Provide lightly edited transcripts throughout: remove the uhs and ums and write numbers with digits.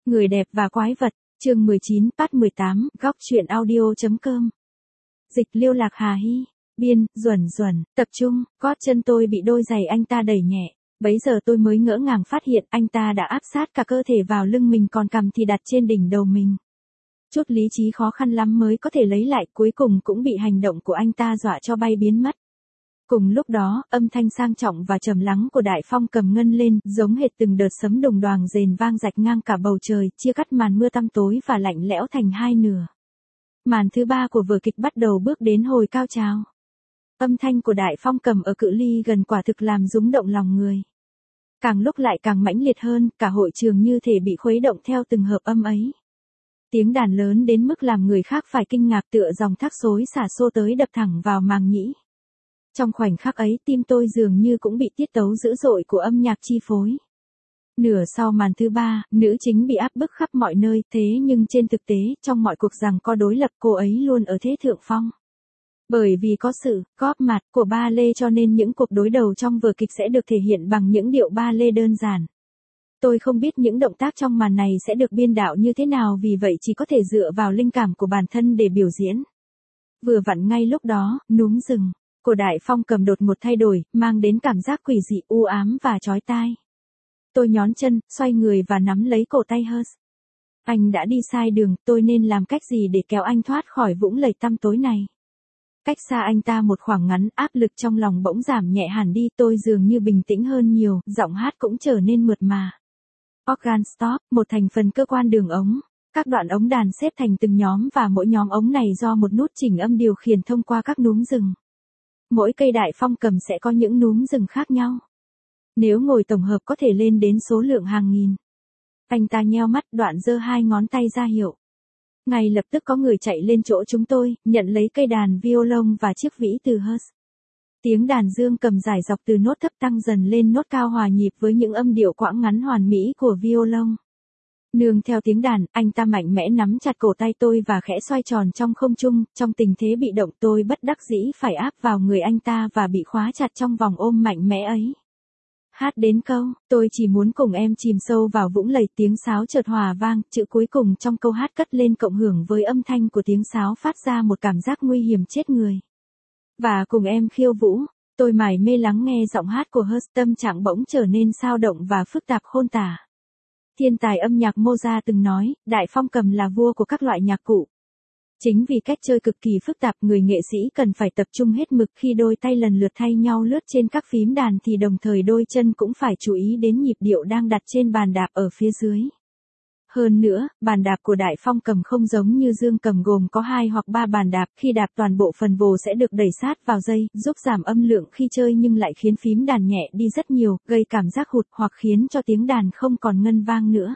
Người đẹp và quái vật, chương 19, part 18, góc truyện audio.com. Dịch Liêu Lạc Hà Hy, biên, Duẩn, tập trung, gót chân tôi bị đôi giày anh ta đẩy nhẹ. Bấy giờ tôi mới ngỡ ngàng phát hiện anh ta đã áp sát cả cơ thể vào lưng mình, còn cằm thì đặt trên đỉnh đầu mình. Chút lý trí khó khăn lắm mới có thể lấy lại, cuối cùng cũng bị hành động của anh ta dọa cho bay biến mất. Cùng lúc đó, âm thanh sang trọng và trầm lắng của Đại Phong cầm ngân lên, giống hệt từng đợt sấm đùng đoàng rền vang rạch ngang cả bầu trời, chia cắt màn mưa tăm tối và lạnh lẽo thành hai nửa. Màn thứ ba của vở kịch bắt đầu bước đến hồi cao trào. Âm thanh của Đại Phong cầm ở cự ly gần quả thực làm rúng động lòng người. Càng lúc lại càng mãnh liệt hơn, cả hội trường như thể bị khuấy động theo từng hợp âm ấy. Tiếng đàn lớn đến mức làm người khác phải kinh ngạc, tựa dòng thác xối xả xô tới đập thẳng vào màng nhĩ. Trong khoảnh khắc ấy, tim tôi dường như cũng bị tiết tấu dữ dội của âm nhạc chi phối. Nửa sau màn thứ ba, nữ chính bị áp bức khắp mọi nơi, thế nhưng trên thực tế, trong mọi cuộc giằng co đối lập, cô ấy luôn ở thế thượng phong. Bởi vì có sự góp mặt của ba lê cho nên những cuộc đối đầu trong vở kịch sẽ được thể hiện bằng những điệu ba lê đơn giản. Tôi không biết những động tác trong màn này sẽ được biên đạo như thế nào, vì vậy chỉ có thể dựa vào linh cảm của bản thân để biểu diễn. Vừa vặn ngay lúc đó, núm rừng của Đại Phong cầm đột một thay đổi, mang đến cảm giác quỷ dị, u ám và chói tai. Tôi nhón chân, xoay người và nắm lấy cổ tay Hers. Anh đã đi sai đường, tôi nên làm cách gì để kéo anh thoát khỏi vũng lầy tăm tối này? Cách xa anh ta một khoảng ngắn, áp lực trong lòng bỗng giảm nhẹ hẳn đi, tôi dường như bình tĩnh hơn nhiều, giọng hát cũng trở nên mượt mà. Organ stop, một thành phần cơ quan đường ống. Các đoạn ống đàn xếp thành từng nhóm và mỗi nhóm ống này do một nút chỉnh âm điều khiển thông qua các núm rừng. Mỗi cây Đại Phong cầm sẽ có những núm rừng khác nhau. Nếu ngồi tổng hợp có thể lên đến số lượng hàng nghìn. Anh ta nheo mắt, đoạn giơ hai ngón tay ra hiệu. Ngay lập tức có người chạy lên chỗ chúng tôi, nhận lấy cây đàn violon và chiếc vĩ từ Hers. Tiếng đàn dương cầm dài dọc từ nốt thấp tăng dần lên nốt cao hòa nhịp với những âm điệu quãng ngắn hoàn mỹ của violon. Nương theo tiếng đàn, anh ta mạnh mẽ nắm chặt cổ tay tôi và khẽ xoay tròn trong không trung. Trong tình thế bị động, tôi bất đắc dĩ phải áp vào người anh ta và bị khóa chặt trong vòng ôm mạnh mẽ ấy. Hát đến câu, tôi chỉ muốn cùng em chìm sâu vào vũng lầy, tiếng sáo chợt hòa vang, chữ cuối cùng trong câu hát cất lên cộng hưởng với âm thanh của tiếng sáo phát ra một cảm giác nguy hiểm chết người. Và cùng em khiêu vũ, tôi mải mê lắng nghe giọng hát của Hers, tâm trạng bỗng trở nên xao động và phức tạp khôn tả. Thiên tài âm nhạc Mozart từng nói, Đại Phong cầm là vua của các loại nhạc cụ. Chính vì cách chơi cực kỳ phức tạp, người nghệ sĩ cần phải tập trung hết mực, khi đôi tay lần lượt thay nhau lướt trên các phím đàn thì đồng thời đôi chân cũng phải chú ý đến nhịp điệu đang đặt trên bàn đạp ở phía dưới. Hơn nữa, bàn đạp của Đại Phong cầm không giống như dương cầm gồm có 2 hoặc 3 bàn đạp, khi đạp toàn bộ phần vồ sẽ được đẩy sát vào dây, giúp giảm âm lượng khi chơi nhưng lại khiến phím đàn nhẹ đi rất nhiều, gây cảm giác hụt hoặc khiến cho tiếng đàn không còn ngân vang nữa.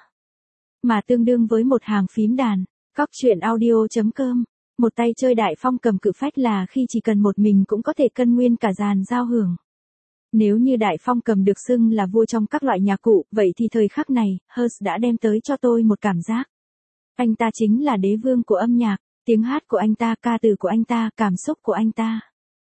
Mà tương đương với một hàng phím đàn. Góc truyện audio.com. Một tay chơi Đại Phong cầm cự phách là khi chỉ cần một mình cũng có thể cân nguyên cả dàn giao hưởng. Nếu như Đại Phong cầm được xưng là vua trong các loại nhạc cụ, vậy thì thời khắc này, Hers đã đem tới cho tôi một cảm giác. Anh ta chính là đế vương của âm nhạc, tiếng hát của anh ta, ca từ của anh ta, cảm xúc của anh ta.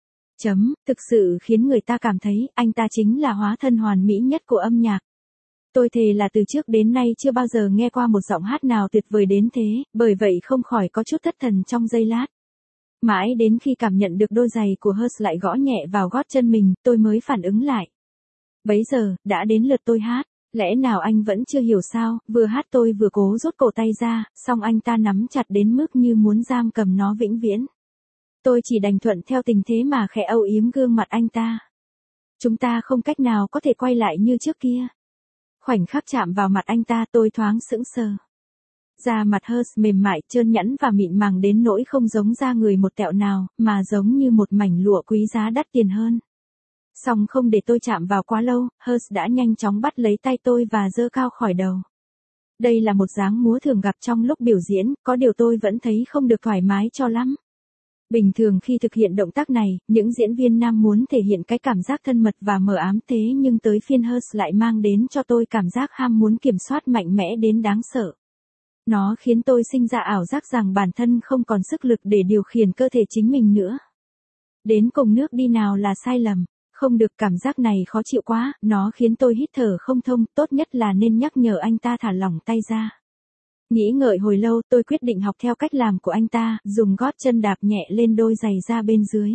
Thực sự khiến người ta cảm thấy anh ta chính là hóa thân hoàn mỹ nhất của âm nhạc. Tôi thề là từ trước đến nay chưa bao giờ nghe qua một giọng hát nào tuyệt vời đến thế, bởi vậy không khỏi có chút thất thần trong giây lát. Mãi đến khi cảm nhận được đôi giày của Hers lại gõ nhẹ vào gót chân mình, tôi mới phản ứng lại. Bấy giờ, đã đến lượt tôi hát. Lẽ nào anh vẫn chưa hiểu sao? Vừa hát tôi vừa cố rút cổ tay ra, song anh ta nắm chặt đến mức như muốn giam cầm nó vĩnh viễn. Tôi chỉ đành thuận theo tình thế mà khẽ âu yếm gương mặt anh ta. Chúng ta không cách nào có thể quay lại như trước kia. Khoảnh khắc chạm vào mặt anh ta, tôi thoáng sững sờ. Da mặt Hers mềm mại, trơn nhẵn và mịn màng đến nỗi không giống da người một tẹo nào, mà giống như một mảnh lụa quý giá đắt tiền hơn. Song không để tôi chạm vào quá lâu, Hers đã nhanh chóng bắt lấy tay tôi và giơ cao khỏi đầu. Đây là một dáng múa thường gặp trong lúc biểu diễn, có điều tôi vẫn thấy không được thoải mái cho lắm. Bình thường khi thực hiện động tác này, những diễn viên nam muốn thể hiện cái cảm giác thân mật và mờ ám, thế nhưng tới phiên Hers lại mang đến cho tôi cảm giác ham muốn kiểm soát mạnh mẽ đến đáng sợ. Nó khiến tôi sinh ra ảo giác rằng bản thân không còn sức lực để điều khiển cơ thể chính mình nữa. Đến cùng nước đi nào là sai lầm. Không được, cảm giác này khó chịu quá, nó khiến tôi hít thở không thông, tốt nhất là nên nhắc nhở anh ta thả lỏng tay ra. Nghĩ ngợi hồi lâu tôi quyết định học theo cách làm của anh ta, dùng gót chân đạp nhẹ lên đôi giày da bên dưới.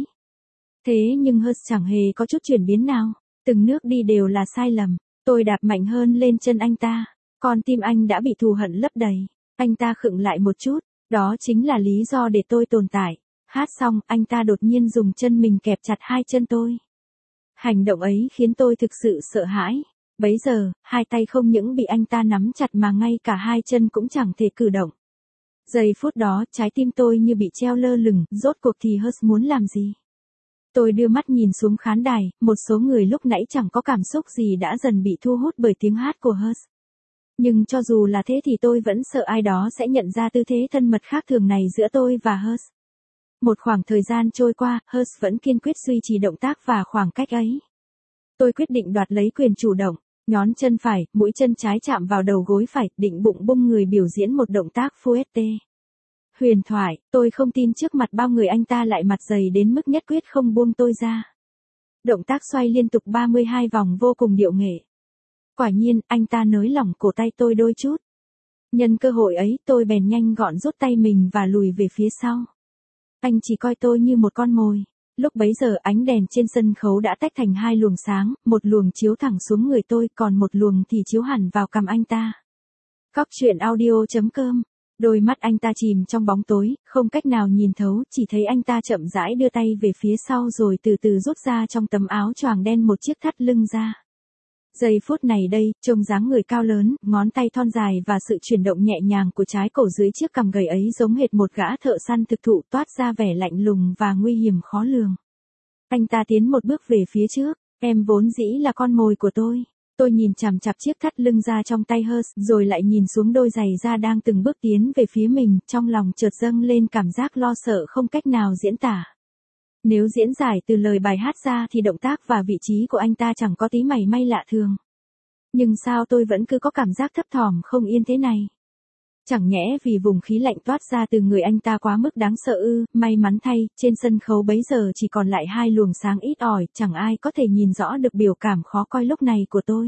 Thế nhưng Hers chẳng hề có chút chuyển biến nào, từng nước đi đều là sai lầm. Tôi đạp mạnh hơn lên chân anh ta, con tim anh đã bị thù hận lấp đầy. Anh ta khựng lại một chút, đó chính là lý do để tôi tồn tại. Hát xong, anh ta đột nhiên dùng chân mình kẹp chặt hai chân tôi. Hành động ấy khiến tôi thực sự sợ hãi. Bấy giờ, hai tay không những bị anh ta nắm chặt mà ngay cả hai chân cũng chẳng thể cử động. Giây phút đó, trái tim tôi như bị treo lơ lửng, rốt cuộc thì Hers muốn làm gì? Tôi đưa mắt nhìn xuống khán đài, một số người lúc nãy chẳng có cảm xúc gì đã dần bị thu hút bởi tiếng hát của Hers. Nhưng cho dù là thế thì tôi vẫn sợ ai đó sẽ nhận ra tư thế thân mật khác thường này giữa tôi và Hers. Một khoảng thời gian trôi qua, Hers vẫn kiên quyết duy trì động tác và khoảng cách ấy. Tôi quyết định đoạt lấy quyền chủ động, nhón chân phải, mũi chân trái chạm vào đầu gối phải, định bụng bung người biểu diễn một động tác fouette. Huyền thoại, tôi không tin trước mặt bao người anh ta lại mặt dày đến mức nhất quyết không buông tôi ra. Động tác xoay liên tục 32 vòng vô cùng điệu nghệ. Quả nhiên, anh ta nới lỏng cổ tay tôi đôi chút. Nhân cơ hội ấy, tôi bèn nhanh gọn rút tay mình và lùi về phía sau. Anh chỉ coi tôi như một con mồi. Lúc bấy giờ ánh đèn trên sân khấu đã tách thành hai luồng sáng, một luồng chiếu thẳng xuống người tôi, còn một luồng thì chiếu hẳn vào cằm anh ta. Góc truyện audio.com. Đôi mắt anh ta chìm trong bóng tối, không cách nào nhìn thấu, chỉ thấy anh ta chậm rãi đưa tay về phía sau rồi từ từ rút ra trong tấm áo choàng đen một chiếc thắt lưng ra. Giây phút này đây, trông dáng người cao lớn, ngón tay thon dài và sự chuyển động nhẹ nhàng của trái cổ dưới chiếc cằm gầy ấy giống hệt một gã thợ săn thực thụ toát ra vẻ lạnh lùng và nguy hiểm khó lường. Anh ta tiến một bước về phía trước, em vốn dĩ là con mồi của tôi. Tôi nhìn chằm chằm chiếc thắt lưng ra trong tay Hers, rồi lại nhìn xuống đôi giày da đang từng bước tiến về phía mình, trong lòng chợt dâng lên cảm giác lo sợ không cách nào diễn tả. Nếu diễn giải từ lời bài hát ra thì động tác và vị trí của anh ta chẳng có tí mảy may lạ thường. Nhưng sao tôi vẫn cứ có cảm giác thấp thỏm không yên thế này? Chẳng nhẽ vì vùng khí lạnh toát ra từ người anh ta quá mức đáng sợ ư? May mắn thay, trên sân khấu bấy giờ chỉ còn lại hai luồng sáng ít ỏi, chẳng ai có thể nhìn rõ được biểu cảm khó coi lúc này của tôi.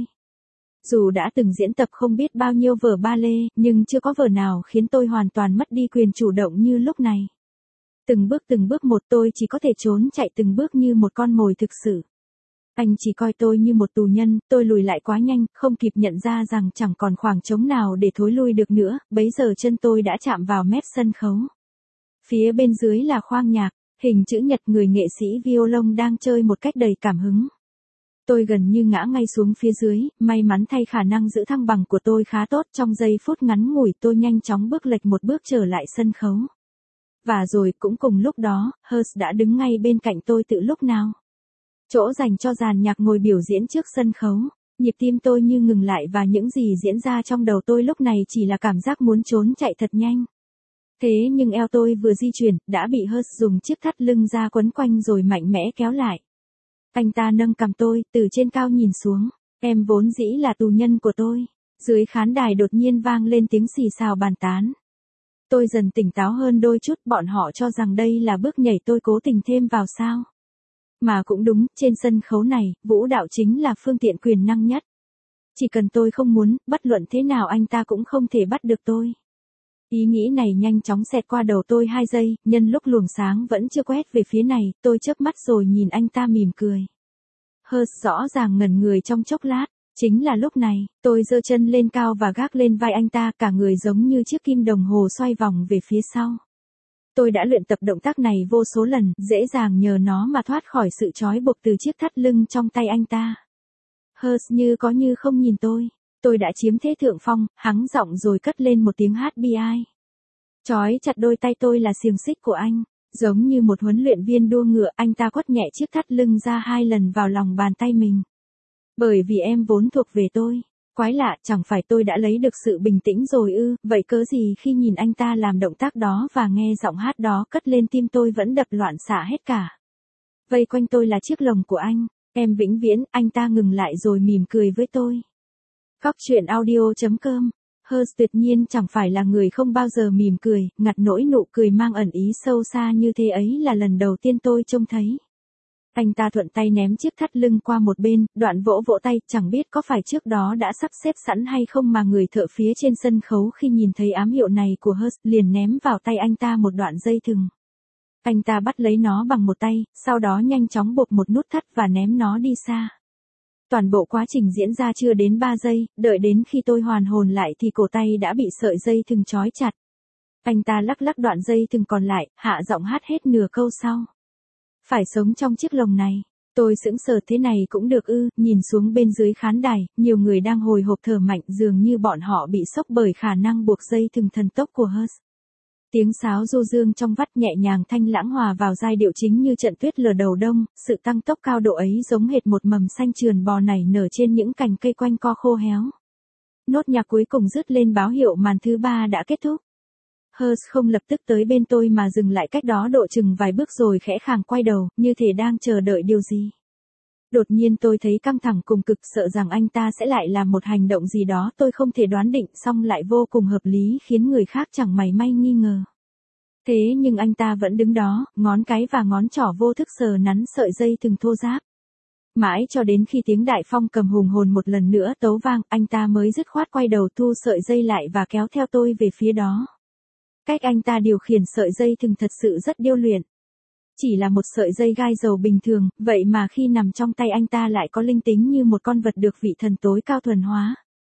Dù đã từng diễn tập không biết bao nhiêu vở ballet, nhưng chưa có vở nào khiến tôi hoàn toàn mất đi quyền chủ động như lúc này. Từng bước một tôi chỉ có thể trốn chạy từng bước như một con mồi thực sự. Anh chỉ coi tôi như một tù nhân, tôi lùi lại quá nhanh, không kịp nhận ra rằng chẳng còn khoảng trống nào để thối lui được nữa, bấy giờ chân tôi đã chạm vào mép sân khấu. Phía bên dưới là khoang nhạc, hình chữ nhật, người nghệ sĩ violon đang chơi một cách đầy cảm hứng. Tôi gần như ngã ngay xuống phía dưới, may mắn thay khả năng giữ thăng bằng của tôi khá tốt, trong giây phút ngắn ngủi tôi nhanh chóng bước lệch một bước trở lại sân khấu. Và rồi cũng cùng lúc đó, Hers đã đứng ngay bên cạnh tôi từ lúc nào. Chỗ dành cho dàn nhạc ngồi biểu diễn trước sân khấu, nhịp tim tôi như ngừng lại và những gì diễn ra trong đầu tôi lúc này chỉ là cảm giác muốn trốn chạy thật nhanh. Thế nhưng eo tôi vừa di chuyển, đã bị Hers dùng chiếc thắt lưng ra quấn quanh rồi mạnh mẽ kéo lại. Anh ta nâng cằm tôi, từ trên cao nhìn xuống, em vốn dĩ là tù nhân của tôi. Dưới khán đài đột nhiên vang lên tiếng xì xào bàn tán. Tôi dần tỉnh táo hơn đôi chút, bọn họ cho rằng đây là bước nhảy tôi cố tình thêm vào sao. Mà cũng đúng, trên sân khấu này, vũ đạo chính là phương tiện quyền năng nhất. Chỉ cần tôi không muốn, bất luận thế nào anh ta cũng không thể bắt được tôi. Ý nghĩ này nhanh chóng xẹt qua đầu tôi 2 giây, nhân lúc luồng sáng vẫn chưa quét về phía này, tôi chớp mắt rồi nhìn anh ta mỉm cười. Hers rõ ràng ngẩn người trong chốc lát. Chính là lúc này, tôi giơ chân lên cao và gác lên vai anh ta, cả người giống như chiếc kim đồng hồ xoay vòng về phía sau. Tôi đã luyện tập động tác này vô số lần, dễ dàng nhờ nó mà thoát khỏi sự trói buộc từ chiếc thắt lưng trong tay anh ta. Hers như có như không nhìn tôi. Tôi đã chiếm thế thượng phong, hắng giọng rồi cất lên một tiếng hát bi ai. Trói chặt đôi tay tôi là xiềng xích của anh. Giống như một huấn luyện viên đua ngựa, anh ta quất nhẹ chiếc thắt lưng ra 2 lần vào lòng bàn tay mình. Bởi vì em vốn thuộc về tôi. Quái lạ, chẳng phải tôi đã lấy được sự bình tĩnh rồi ư? Vậy cớ gì khi nhìn anh ta làm động tác đó và nghe giọng hát đó cất lên, tim tôi vẫn đập loạn xạ hết cả. Vây quanh tôi là chiếc lồng của anh. Em vĩnh viễn. Anh ta ngừng lại rồi mỉm cười với tôi. Góc truyện audio.com. Hers tuyệt nhiên chẳng phải là người không bao giờ mỉm cười, ngặt nỗi nụ cười mang ẩn ý sâu xa như thế ấy là lần đầu tiên tôi trông thấy. Anh ta thuận tay ném chiếc thắt lưng qua một bên, đoạn vỗ vỗ tay, chẳng biết có phải trước đó đã sắp xếp sẵn hay không mà người thợ phía trên sân khấu khi nhìn thấy ám hiệu này của Hearst liền ném vào tay anh ta một đoạn dây thừng. Anh ta bắt lấy nó bằng một tay, sau đó nhanh chóng buộc một nút thắt và ném nó đi xa. Toàn bộ quá trình diễn ra chưa đến 3 giây, đợi đến khi tôi hoàn hồn lại thì cổ tay đã bị sợi dây thừng trói chặt. Anh ta lắc lắc đoạn dây thừng còn lại, hạ giọng hát hết nửa câu sau. Phải sống trong chiếc lồng này. Tôi sững sờ, thế này cũng được ư? Nhìn xuống bên dưới khán đài, nhiều người đang hồi hộp thở mạnh, dường như bọn họ bị sốc bởi khả năng buộc dây thừng thần tốc của Hearst. Tiếng sáo du dương trong vắt nhẹ nhàng thanh lãng hòa vào giai điệu chính như trận tuyết lở đầu đông, sự tăng tốc cao độ ấy giống hệt một mầm xanh trườn bò nảy nở trên những cành cây quanh co khô héo. Nốt nhạc cuối cùng dứt lên báo hiệu màn thứ 3 đã kết thúc. Hearst không lập tức tới bên tôi mà dừng lại cách đó độ chừng vài bước rồi khẽ khàng quay đầu, như thể đang chờ đợi điều gì. Đột nhiên tôi thấy căng thẳng cùng cực, sợ rằng anh ta sẽ lại làm một hành động gì đó tôi không thể đoán định, song lại vô cùng hợp lý khiến người khác chẳng mảy may nghi ngờ. Thế nhưng anh ta vẫn đứng đó, ngón cái và ngón trỏ vô thức sờ nắn sợi dây thừng thô ráp. Mãi cho đến khi tiếng đại phong cầm hùng hồn một lần nữa tấu vang, anh ta mới dứt khoát quay đầu thu sợi dây lại và kéo theo tôi về phía đó. Cách anh ta điều khiển sợi dây thừng thật sự rất điêu luyện. Chỉ là một sợi dây gai dầu bình thường, vậy mà khi nằm trong tay anh ta lại có linh tính như một con vật được vị thần tối cao thuần hóa.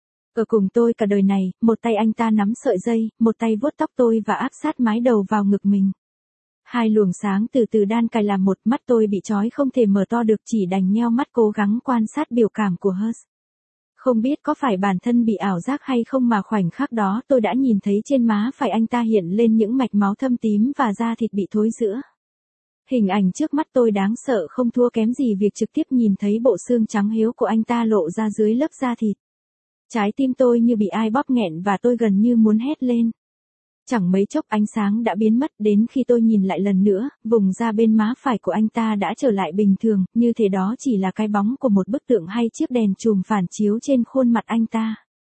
Ở cùng tôi cả đời này, một tay anh ta nắm sợi dây, một tay vuốt tóc tôi và áp sát mái đầu vào ngực mình. Hai luồng sáng từ từ đan cài làm một, mắt tôi bị trói không thể mở to được, chỉ đành nheo mắt cố gắng quan sát biểu cảm của Hearst. Không biết có phải bản thân bị ảo giác hay không mà khoảnh khắc đó tôi đã nhìn thấy trên má phải anh ta hiện lên những mạch máu thâm tím và da thịt bị thối rữa. Hình ảnh trước mắt tôi đáng sợ không thua kém gì việc trực tiếp nhìn thấy bộ xương trắng hiếu của anh ta lộ ra dưới lớp da thịt. Trái tim tôi như bị ai bóp nghẹn và tôi gần như muốn hét lên. Chẳng mấy chốc ánh sáng đã biến mất, đến khi tôi nhìn lại lần nữa, vùng da bên má phải của anh ta đã trở lại bình thường, như thể đó chỉ là cái bóng của một bức tượng hay chiếc đèn chùm phản chiếu trên khuôn mặt anh ta.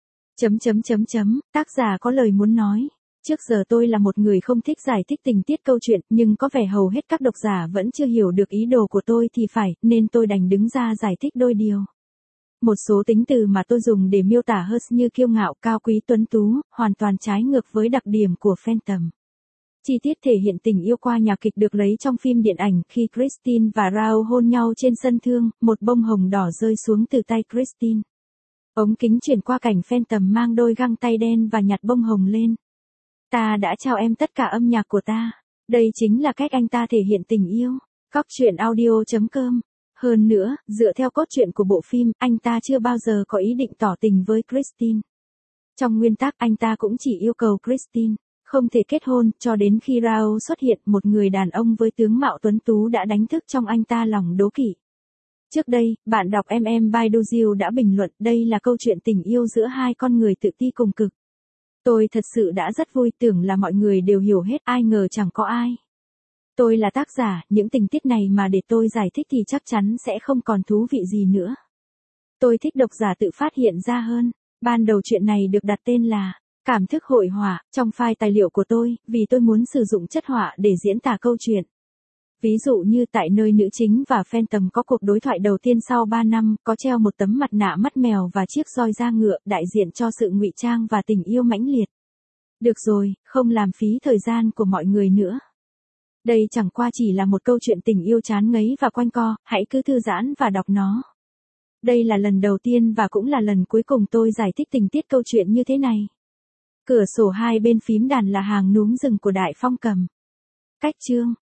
Tác giả có lời muốn nói. Trước giờ tôi là một người không thích giải thích tình tiết câu chuyện, nhưng có vẻ hầu hết các độc giả vẫn chưa hiểu được ý đồ của tôi thì phải, nên tôi đành đứng ra giải thích đôi điều. Một số tính từ mà tôi dùng để miêu tả Hearst như kiêu ngạo, cao quý, tuấn tú, hoàn toàn trái ngược với đặc điểm của Phantom. Chi tiết thể hiện tình yêu qua nhạc kịch được lấy trong phim điện ảnh khi Christine và Raoul hôn nhau trên sân thương, một bông hồng đỏ rơi xuống từ tay Christine. Ống kính chuyển qua cảnh Phantom mang đôi găng tay đen và nhặt bông hồng lên. Ta đã trao em tất cả âm nhạc của ta. Đây chính là cách anh ta thể hiện tình yêu. Góc truyện audio.com. Hơn nữa, dựa theo cốt truyện của bộ phim, anh ta chưa bao giờ có ý định tỏ tình với Christine. Trong nguyên tắc, anh ta cũng chỉ yêu cầu Christine không thể kết hôn, cho đến khi Raoul xuất hiện, một người đàn ông với tướng mạo tuấn tú đã đánh thức trong anh ta lòng đố kỵ. Trước đây, bạn đọc Baidu đã bình luận đây là câu chuyện tình yêu giữa hai con người tự ti cùng cực. Tôi thật sự đã rất vui, tưởng là mọi người đều hiểu hết, ai ngờ chẳng có ai. Tôi là tác giả, những tình tiết này mà để tôi giải thích thì chắc chắn sẽ không còn thú vị gì nữa. Tôi thích độc giả tự phát hiện ra hơn. Ban đầu chuyện này được đặt tên là Cảm thức hội họa trong file tài liệu của tôi, vì tôi muốn sử dụng chất họa để diễn tả câu chuyện. Ví dụ như tại nơi nữ chính và Phantom có cuộc đối thoại đầu tiên sau 3 năm, có treo một tấm mặt nạ mắt mèo và chiếc roi da ngựa, đại diện cho sự ngụy trang và tình yêu mãnh liệt. Được rồi, không làm phí thời gian của mọi người nữa. Đây chẳng qua chỉ là một câu chuyện tình yêu chán ngấy và quanh co, hãy cứ thư giãn và đọc nó. Đây là lần đầu tiên và cũng là lần cuối cùng tôi giải thích tình tiết câu chuyện như thế này. Cửa sổ hai bên phím đàn là hàng núm rừng của Đại Phong cầm. Cách chương